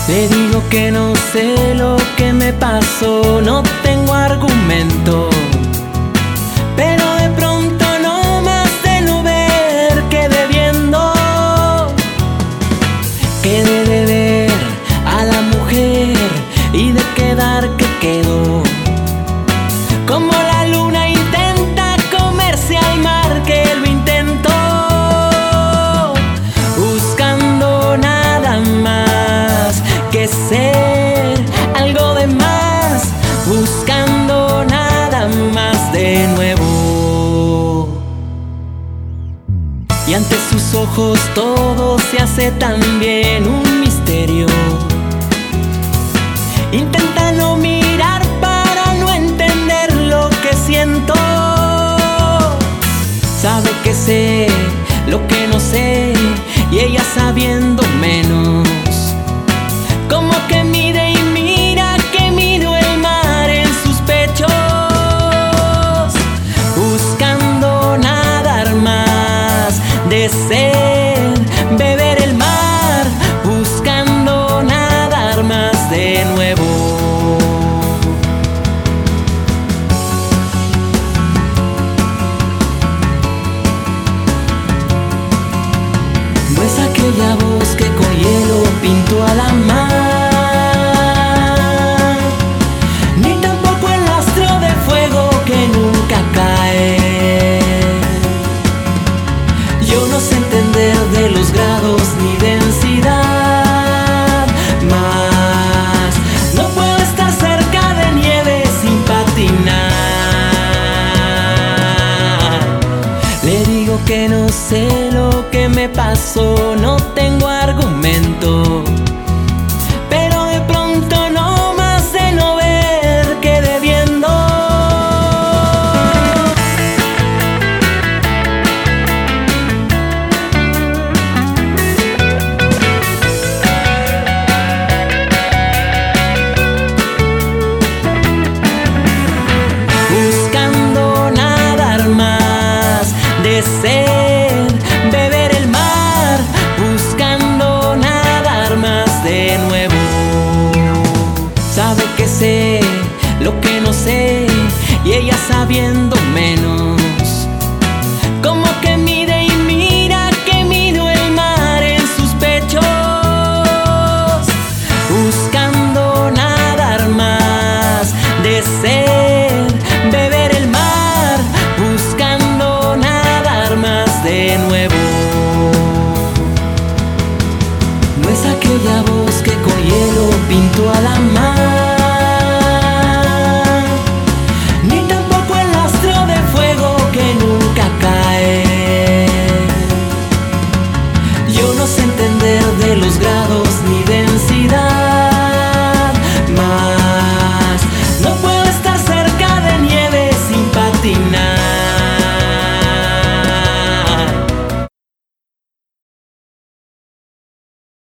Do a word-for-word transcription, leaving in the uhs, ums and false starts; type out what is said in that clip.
Le digo que no sé lo que me pasó, no tengo argumento, pero de pronto no más de no ver quedé viendo. Quedé de ver a la mujer y de quedar que quedó. Como la luna intenta comerse al mar que lo intentó, buscando nada más que ser algo de más, buscando nada más de nuevo. Y ante sus ojos todo se hace también un misterio. Intenta no mirar para no entender lo que siento. Sabe que sé lo que no sé y ella sabiendo menos. Como que mire y mira que miro el mar en sus pechos, buscando nadar más, de ser, beber el mar, buscando nadar más de nuevo. No es aquella voz que con hielo pintó a la mar, ni tampoco el astro de fuego que nunca cae. Yo no sé entender de los grados ni densidad, mas no puedo estar cerca de nieve sin patinar. Le digo que no sé lo que me pasó, no tengo argumento, pero de pronto no más de no ver quedé viendo. Buscando nadar más, de ser, beber el mar, buscando nadar más de nuevo.